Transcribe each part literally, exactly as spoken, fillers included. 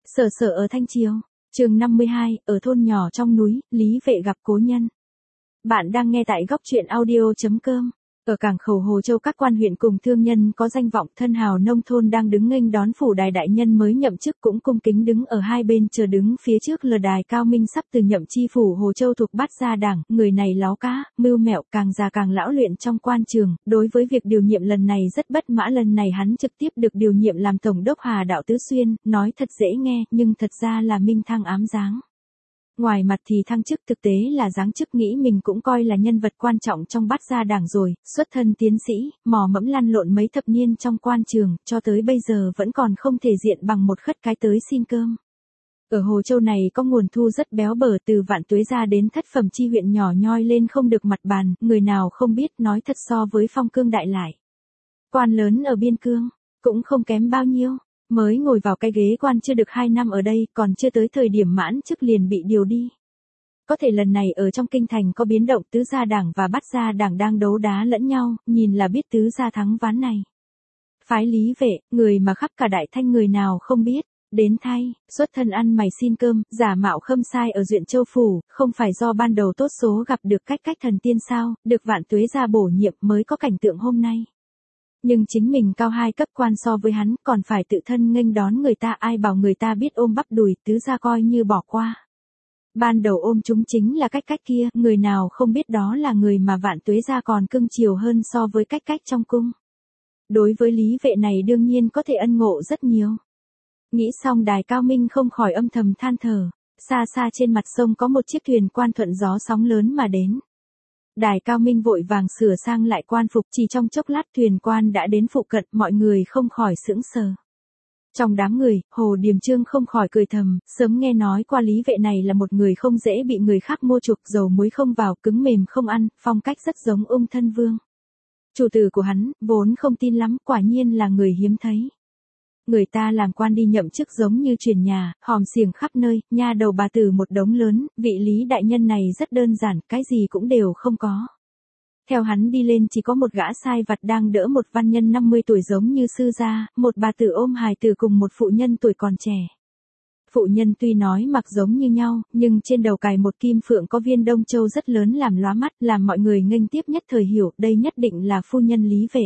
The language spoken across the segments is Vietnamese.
Sở sở ở Thanh Chiều, chương năm mươi hai, ở thôn nhỏ trong núi, Lý Vệ gặp cố nhân. Bạn đang nghe tại góc truyện audio chấm com. Ở cảng khẩu Hồ Châu, các quan huyện cùng thương nhân có danh vọng thân hào nông thôn đang đứng nghênh đón phủ đài đại nhân mới nhậm chức, cũng cung kính đứng ở hai bên chờ. Đứng phía trước là Đài Cao Minh sắp từ nhậm chi phủ Hồ Châu thuộc Bát Gia Đảng, người này láo cá, mưu mẹo, càng già càng lão luyện trong quan trường. Đối với việc điều nhiệm lần này rất bất mãn. Lần này hắn trực tiếp được điều nhiệm làm tổng đốc Hà Đạo Tứ Xuyên, nói thật dễ nghe, nhưng thật ra là minh thăng ám giáng. Ngoài mặt thì thăng chức, thực tế là giáng chức, nghĩ mình cũng coi là nhân vật quan trọng trong Bát Gia Đảng rồi, xuất thân tiến sĩ, mò mẫm lăn lộn mấy thập niên trong quan trường, cho tới bây giờ vẫn còn không thể diện bằng một khất cái tới xin cơm. Ở Hồ Châu này có nguồn thu rất béo bở, từ Vạn Tuế ra đến thất phẩm chi huyện nhỏ nhoi lên không được mặt bàn, người nào không biết, nói thật so với Phong Cương đại lại. Quan lớn ở biên cương, cũng không kém bao nhiêu. Mới ngồi vào cái ghế quan chưa được hai năm ở đây, còn chưa tới thời điểm mãn chức liền bị điều đi. Có thể lần này ở trong kinh thành có biến động, Tứ Gia Đảng và Bát Gia Đảng đang đấu đá lẫn nhau, nhìn là biết Tứ Gia thắng ván này. Phái Lý Vệ, người mà khắp cả Đại Thanh người nào không biết, đến thay, xuất thân ăn mày xin cơm, giả mạo khâm sai ở Duyện Châu Phủ, không phải do ban đầu tốt số gặp được cách cách thần tiên sao, được Vạn Tuế ra bổ nhiệm mới có cảnh tượng hôm nay. Nhưng chính mình cao hai cấp quan so với hắn, còn phải tự thân nghênh đón người ta, ai bảo người ta biết ôm bắp đùi, Tứ Gia coi như bỏ qua. Ban đầu ôm chúng chính là cách cách kia, người nào không biết đó là người mà Vạn Tuế gia còn cưng chiều hơn so với cách cách trong cung. Đối với Lý Vệ này đương nhiên có thể ân ngộ rất nhiều. Nghĩ xong, Đài Cao Minh không khỏi âm thầm than thở, xa xa trên mặt sông có một chiếc thuyền quan thuận gió sóng lớn mà đến. Đài Cao Minh vội vàng sửa sang lại quan phục, chỉ trong chốc lát thuyền quan đã đến phụ cận, mọi người không khỏi sững sờ. Trong đám người, Hồ Điềm Trương không khỏi cười thầm, sớm nghe nói qua Lý Vệ này là một người không dễ bị người khác mua chuộc, dầu muối không vào, cứng mềm không ăn, phong cách rất giống Ung Thân Vương. Chủ tử của hắn, vốn không tin lắm, quả nhiên là người hiếm thấy. Người ta làm quan đi nhậm chức giống như truyền nhà, hòm xiềng khắp nơi, nha đầu bà tử một đống lớn, vị Lý đại nhân này rất đơn giản, cái gì cũng đều không có. Theo hắn đi lên chỉ có một gã sai vặt đang đỡ một văn nhân năm mươi tuổi giống như sư gia, một bà tử ôm hài tử cùng một phụ nhân tuổi còn trẻ. Phụ nhân tuy nói mặc giống như nhau, nhưng trên đầu cài một kim phượng có viên Đông Châu rất lớn làm lóa mắt, làm mọi người nghênh tiếp nhất thời hiểu, đây nhất định là phu nhân Lý Vệ.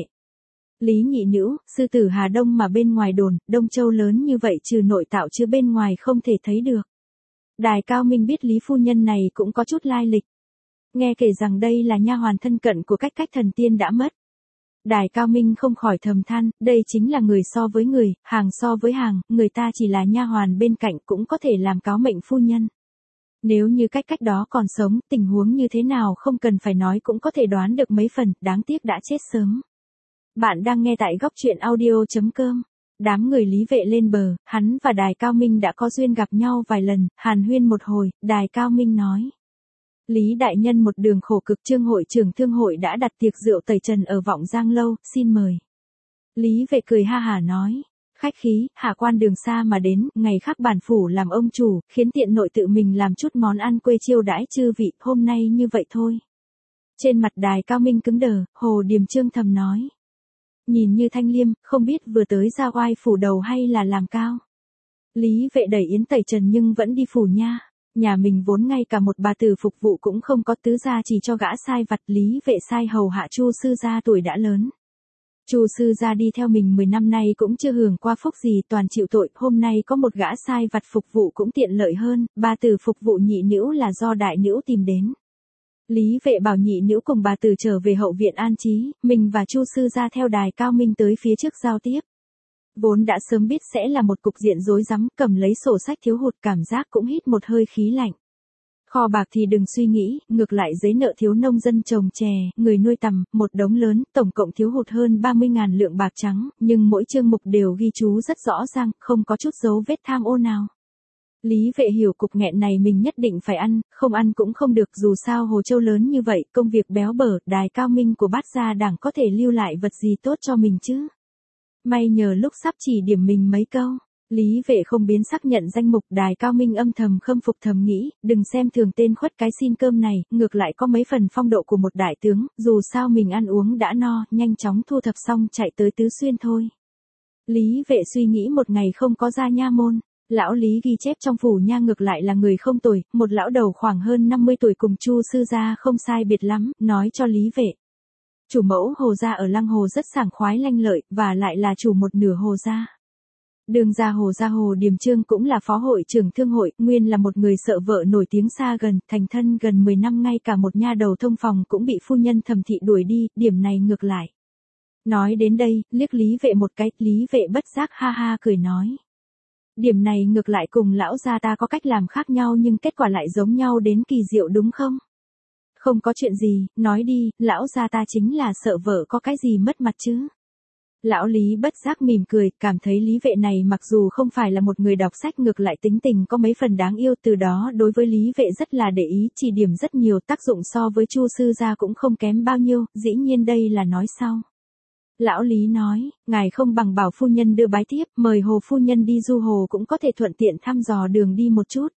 Lý nhị nữ, sư tử Hà Đông mà bên ngoài đồn, Đông Châu lớn như vậy trừ nội tạo chứ bên ngoài không thể thấy được. Đài Cao Minh biết Lý phu nhân này cũng có chút lai lịch. Nghe kể rằng đây là nha hoàn thân cận của cách cách thần tiên đã mất. Đài Cao Minh không khỏi thầm than, đây chính là người so với người, hàng so với hàng, người ta chỉ là nha hoàn bên cạnh cũng có thể làm cáo mệnh phu nhân. Nếu như cách cách đó còn sống, tình huống như thế nào không cần phải nói cũng có thể đoán được mấy phần, đáng tiếc đã chết sớm. Bạn đang nghe tại góc truyện audio chấm com. Đám người Lý Vệ lên bờ, hắn và Đài Cao Minh đã có duyên gặp nhau vài lần, hàn huyên một hồi, Đài Cao Minh nói. Lý đại nhân một đường khổ cực, Trương hội trưởng thương hội đã đặt tiệc rượu tẩy trần ở Vọng Giang lâu, xin mời. Lý Vệ cười ha hả nói. Khách khí, hạ quan đường xa mà đến, ngày khác bản phủ làm ông chủ, khiến tiện nội tự mình làm chút món ăn quê chiêu đãi chư vị, hôm nay như vậy thôi. Trên mặt Đài Cao Minh cứng đờ, Hồ Điềm Trương thầm nói. Nhìn như thanh liêm, không biết vừa tới ra oai phủ đầu hay là làm cao. Lý Vệ đẩy yến tẩy trần nhưng vẫn đi phủ nha. Nhà mình vốn ngay cả một bà tử phục vụ cũng không có, Tứ gia chỉ cho gã sai vặt. Lý Vệ sai hầu hạ Chu sư gia tuổi đã lớn. Chu sư gia đi theo mình mười năm nay cũng chưa hưởng qua phúc gì, toàn chịu tội, hôm nay có một gã sai vặt phục vụ cũng tiện lợi hơn, bà tử phục vụ nhị nữ là do đại nữ tìm đến. Lý Vệ bảo nhị nữ cùng bà tử trở về hậu viện an trí, mình và Chu sư gia theo Đài Cao Minh tới phía trước giao tiếp. Vốn đã sớm biết sẽ là một cục diện rối rắm, cầm lấy sổ sách thiếu hụt, cảm giác cũng hít một hơi khí lạnh. Kho bạc thì đừng suy nghĩ, ngược lại giấy nợ thiếu nông dân trồng chè, người nuôi tằm, một đống lớn, tổng cộng thiếu hụt hơn ba mươi ngàn lượng bạc trắng, nhưng mỗi chương mục đều ghi chú rất rõ ràng, không có chút dấu vết tham ô nào. Lý Vệ hiểu cục nghẹn này mình nhất định phải ăn, không ăn cũng không được, dù sao Hồ Châu lớn như vậy, công việc béo bở, Đài Cao Minh của Bát Gia Đảng có thể lưu lại vật gì tốt cho mình chứ. May nhờ lúc sắp chỉ điểm mình mấy câu, Lý Vệ không biến sắc nhận danh mục. Đài Cao Minh âm thầm khâm phục thầm nghĩ, đừng xem thường tên khuất cái xin cơm này, ngược lại có mấy phần phong độ của một đại tướng, dù sao mình ăn uống đã no, nhanh chóng thu thập xong chạy tới Tứ Xuyên thôi. Lý Vệ suy nghĩ một ngày không có ra nha môn, Lão Lý ghi chép trong phủ nha ngược lại là người không tồi, một lão đầu khoảng hơn năm mươi tuổi cùng Chu sư gia không sai biệt lắm, nói cho Lý Vệ. Chủ mẫu Hồ gia ở Lăng Hồ rất sảng khoái lanh lợi, và lại là chủ một nửa Hồ gia. Đường gia Hồ gia Hồ Điềm Trương cũng là phó hội trưởng thương hội, nguyên là một người sợ vợ nổi tiếng xa gần, thành thân gần mười năm, ngay cả một nha đầu thông phòng cũng bị phu nhân Thẩm thị đuổi đi, điểm này ngược lại. Nói đến đây, liếc Lý Vệ một cái, Lý Vệ bất giác ha ha cười nói. Điểm này ngược lại cùng lão gia ta có cách làm khác nhau nhưng kết quả lại giống nhau đến kỳ diệu đúng không? Không có chuyện gì, nói đi, lão gia ta chính là sợ vợ có cái gì mất mặt chứ. Lão Lý bất giác mỉm cười, cảm thấy Lý Vệ này mặc dù không phải là một người đọc sách ngược lại tính tình có mấy phần đáng yêu, từ đó đối với Lý Vệ rất là để ý, chỉ điểm rất nhiều, tác dụng so với Chu sư gia cũng không kém bao nhiêu, dĩ nhiên đây là nói sau. Lão Lý nói, ngài không bằng bảo phu nhân đưa bái tiếp, mời Hồ phu nhân đi du hồ cũng có thể thuận tiện thăm dò đường đi một chút.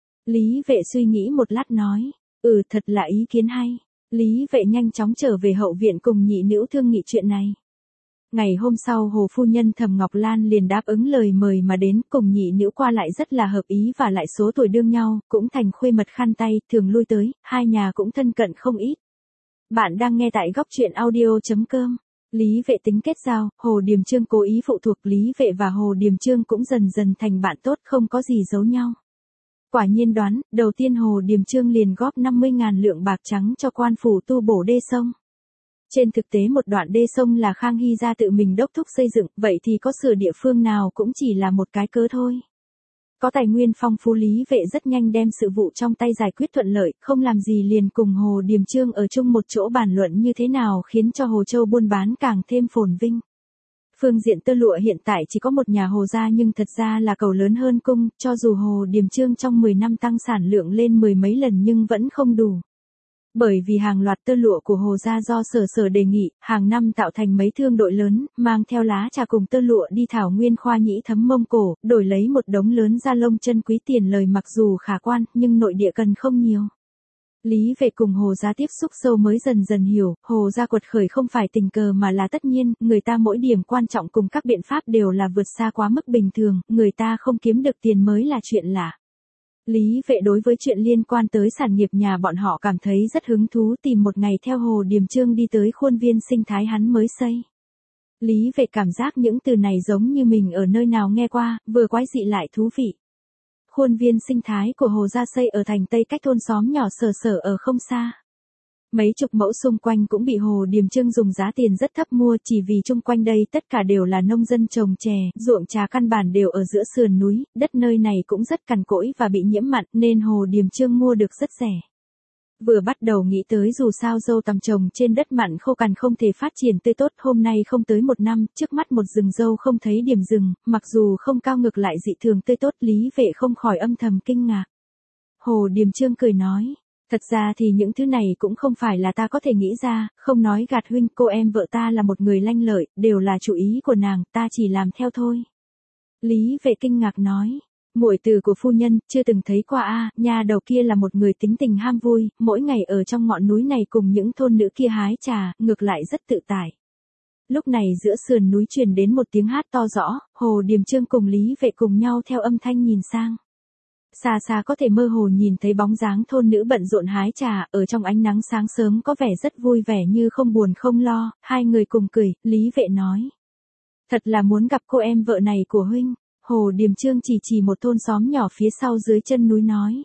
Lý Vệ suy nghĩ một lát nói, ừ thật là ý kiến hay. Lý Vệ nhanh chóng trở về hậu viện cùng nhị nữ thương nghị chuyện này. Ngày hôm sau Hồ phu nhân Thẩm Ngọc Lan liền đáp ứng lời mời mà đến, cùng nhị nữ qua lại rất là hợp ý và lại số tuổi đương nhau, cũng thành khuê mật khăn tay, thường lui tới, hai nhà cũng thân cận không ít. Bạn đang nghe tại góc truyện audio chấm com. Lý Vệ tính kết giao, Hồ Điềm Trương cố ý phụ thuộc, Lý Vệ và Hồ Điềm Trương cũng dần dần thành bạn tốt, không có gì giấu nhau. Quả nhiên đoán, đầu tiên Hồ Điềm Trương liền góp năm mươi ngàn lượng bạc trắng cho quan phủ tu bổ đê sông. Trên thực tế một đoạn đê sông là Khang Hy gia tự mình đốc thúc xây dựng, vậy thì có sửa địa phương nào cũng chỉ là một cái cớ thôi. Có tài nguyên phong phú, Lý Vệ rất nhanh đem sự vụ trong tay giải quyết thuận lợi, không làm gì liền cùng Hồ Điềm Trương ở chung một chỗ bàn luận như thế nào khiến cho Hồ Châu buôn bán càng thêm phồn vinh. Phương diện tơ lụa hiện tại chỉ có một nhà Hồ gia nhưng thật ra là cầu lớn hơn cung, cho dù Hồ Điềm Trương trong mười năm tăng sản lượng lên mười mấy lần nhưng vẫn không đủ. Bởi vì hàng loạt tơ lụa của Hồ gia do sở sở đề nghị, hàng năm tạo thành mấy thương đội lớn, mang theo lá trà cùng tơ lụa đi thảo nguyên khoa nhĩ thấm Mông Cổ, đổi lấy một đống lớn da lông chân quý, tiền lời mặc dù khả quan, nhưng nội địa cần không nhiều. Lý Vệ cùng Hồ gia tiếp xúc sâu mới dần dần hiểu, Hồ gia quật khởi không phải tình cờ mà là tất nhiên, người ta mỗi điểm quan trọng cùng các biện pháp đều là vượt xa quá mức bình thường, người ta không kiếm được tiền mới là chuyện lạ. Lý Vệ đối với chuyện liên quan tới sản nghiệp nhà bọn họ cảm thấy rất hứng thú, tìm một ngày theo Hồ Điềm Trương đi tới khuôn viên sinh thái hắn mới xây. Lý Vệ cảm giác những từ này giống như mình ở nơi nào nghe qua, vừa quái dị lại thú vị. Khuôn viên sinh thái của Hồ gia xây ở thành Tây cách thôn xóm nhỏ Sở Sở ở không xa. Mấy chục mẫu xung quanh cũng bị Hồ Điềm Trương dùng giá tiền rất thấp mua, chỉ vì chung quanh đây tất cả đều là nông dân trồng chè, ruộng trà căn bản đều ở giữa sườn núi, đất nơi này cũng rất cằn cỗi và bị nhiễm mặn nên Hồ Điềm Trương mua được rất rẻ. Vừa bắt đầu nghĩ tới dù sao dâu tằm trồng trên đất mặn khô cằn không thể phát triển tươi tốt, hôm nay không tới một năm, trước mắt một rừng dâu không thấy điểm dừng, mặc dù không cao ngược lại dị thường tươi tốt, Lý Vệ không khỏi âm thầm kinh ngạc. Hồ Điềm Trương cười nói. Thật ra thì những thứ này cũng không phải là ta có thể nghĩ ra, không nói gạt huynh, cô em vợ ta là một người lanh lợi, đều là chủ ý của nàng, ta chỉ làm theo thôi. Lý Vệ kinh ngạc nói, muội từ của phu nhân, chưa từng thấy qua a, à, nhà đầu kia là một người tính tình ham vui, mỗi ngày ở trong ngọn núi này cùng những thôn nữ kia hái trà, ngược lại rất tự tại. Lúc này giữa sườn núi truyền đến một tiếng hát to rõ, Hồ Điềm Trương cùng Lý Vệ cùng nhau theo âm thanh nhìn sang. Xa xa có thể mơ hồ nhìn thấy bóng dáng thôn nữ bận rộn hái trà, ở trong ánh nắng sáng sớm có vẻ rất vui vẻ như không buồn không lo, hai người cùng cười, Lý Vệ nói. Thật là muốn gặp cô em vợ này của huynh, Hồ Điềm Trương chỉ chỉ một thôn xóm nhỏ phía sau dưới chân núi nói.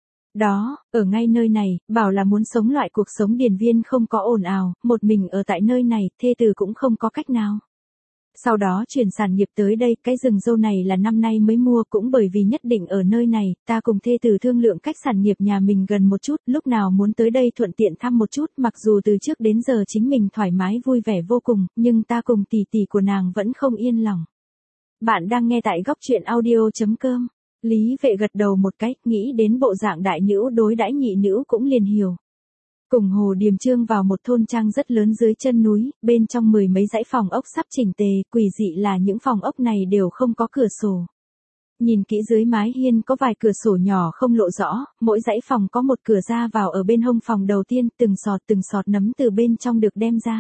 Đó, ở ngay nơi này, bảo là muốn sống loại cuộc sống điền viên không có ồn ào, một mình ở tại nơi này, thê tử cũng không có cách nào. Sau đó chuyển sản nghiệp tới đây, cái rừng dâu này là năm nay mới mua, cũng bởi vì nhất định ở nơi này, ta cùng thê tử thương lượng cách sản nghiệp nhà mình gần một chút, lúc nào muốn tới đây thuận tiện thăm một chút, mặc dù từ trước đến giờ chính mình thoải mái vui vẻ vô cùng, nhưng ta cùng tỷ tỷ của nàng vẫn không yên lòng. Bạn đang nghe tại góc truyện audio chấm com. Lý Vệ gật đầu một cái, nghĩ đến bộ dạng đại nữ đối đãi nhị nữ cũng liền hiểu. Cùng Hồ Điềm Trương vào một thôn trang rất lớn dưới chân núi, bên trong mười mấy dãy phòng ốc sắp chỉnh tề, quỷ dị là những phòng ốc này đều không có cửa sổ. Nhìn kỹ dưới mái hiên có vài cửa sổ nhỏ không lộ rõ, mỗi dãy phòng có một cửa ra vào ở bên hông phòng đầu tiên, từng sọt từng sọt nấm từ bên trong được đem ra.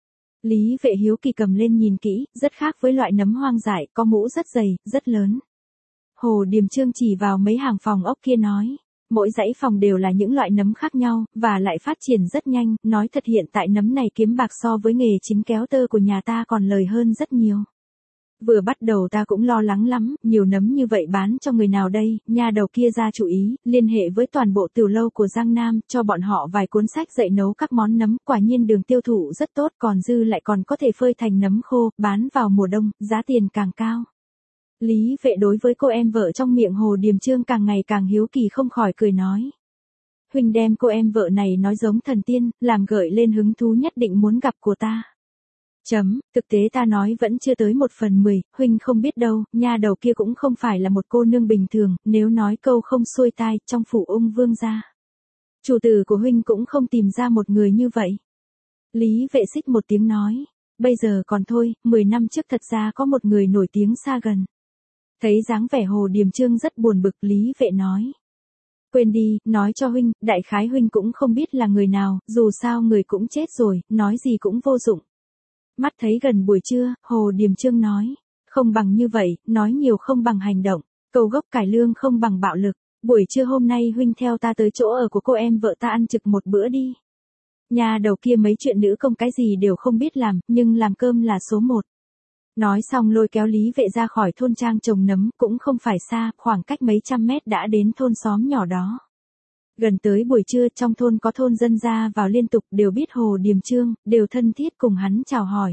Lý Vệ hiếu kỳ cầm lên nhìn kỹ, rất khác với loại nấm hoang dại, có mũ rất dày, rất lớn. Hồ Điềm Trương chỉ vào mấy hàng phòng ốc kia nói. Mỗi dãy phòng đều là những loại nấm khác nhau, và lại phát triển rất nhanh, nói thật hiện tại nấm này kiếm bạc so với nghề chính kéo tơ của nhà ta còn lời hơn rất nhiều. Vừa bắt đầu ta cũng lo lắng lắm, nhiều nấm như vậy bán cho người nào đây, nha đầu kia ra chủ ý, liên hệ với toàn bộ tiểu lâu của Giang Nam, cho bọn họ vài cuốn sách dạy nấu các món nấm, quả nhiên đường tiêu thụ rất tốt, còn dư lại còn có thể phơi thành nấm khô, bán vào mùa đông, giá tiền càng cao. Lý Vệ đối với cô em vợ trong miệng Hồ Điềm Trương càng ngày càng hiếu kỳ không khỏi cười nói. Huynh đem cô em vợ này nói giống thần tiên, làm gợi lên hứng thú nhất định muốn gặp của ta. Chấm, thực tế ta nói vẫn chưa tới một phần mười, huynh không biết đâu, nha đầu kia cũng không phải là một cô nương bình thường, nếu nói câu không xuôi tai, trong phủ ung vương gia. Chủ tử của huynh cũng không tìm ra một người như vậy. Lý Vệ xích một tiếng nói, bây giờ còn thôi, mười năm trước thật ra có một người nổi tiếng xa gần. Thấy dáng vẻ Hồ Điềm Trương rất buồn bực, Lý Vệ nói. Quên đi, nói cho huynh, đại khái huynh cũng không biết là người nào, dù sao người cũng chết rồi, nói gì cũng vô dụng. Mắt thấy gần buổi trưa, Hồ Điềm Trương nói, không bằng như vậy, nói nhiều không bằng hành động, cầu gốc cải lương không bằng bạo lực, buổi trưa hôm nay huynh theo ta tới chỗ ở của cô em vợ ta ăn trực một bữa đi. Nhà đầu kia mấy chuyện nữ công cái gì đều không biết làm, nhưng làm cơm là số một. Nói xong lôi kéo Lý Vệ ra khỏi thôn trang trồng nấm, cũng không phải xa, khoảng cách mấy trăm mét đã đến thôn xóm nhỏ đó. Gần tới buổi trưa, trong thôn có thôn dân ra vào liên tục, đều biết Hồ Điềm Trương, đều thân thiết cùng hắn chào hỏi.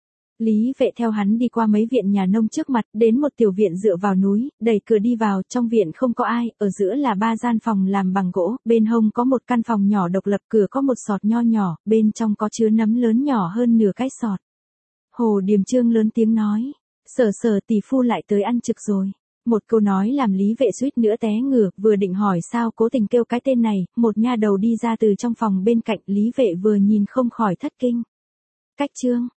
Lý Vệ theo hắn đi qua mấy viện nhà nông trước mặt, đến một tiểu viện dựa vào núi, đẩy cửa đi vào, trong viện không có ai, ở giữa là ba gian phòng làm bằng gỗ, bên hông có một căn phòng nhỏ độc lập, cửa có một sọt nho nhỏ, bên trong có chứa nấm lớn nhỏ hơn nửa cái sọt. Hồ Điềm Trương lớn tiếng nói, Sở Sở tỷ phu lại tới ăn trực rồi. Một câu nói làm Lý Vệ suýt nữa té ngửa, vừa định hỏi sao cố tình kêu cái tên này, một nha đầu đi ra từ trong phòng bên cạnh, Lý Vệ vừa nhìn không khỏi thất kinh. Cách chương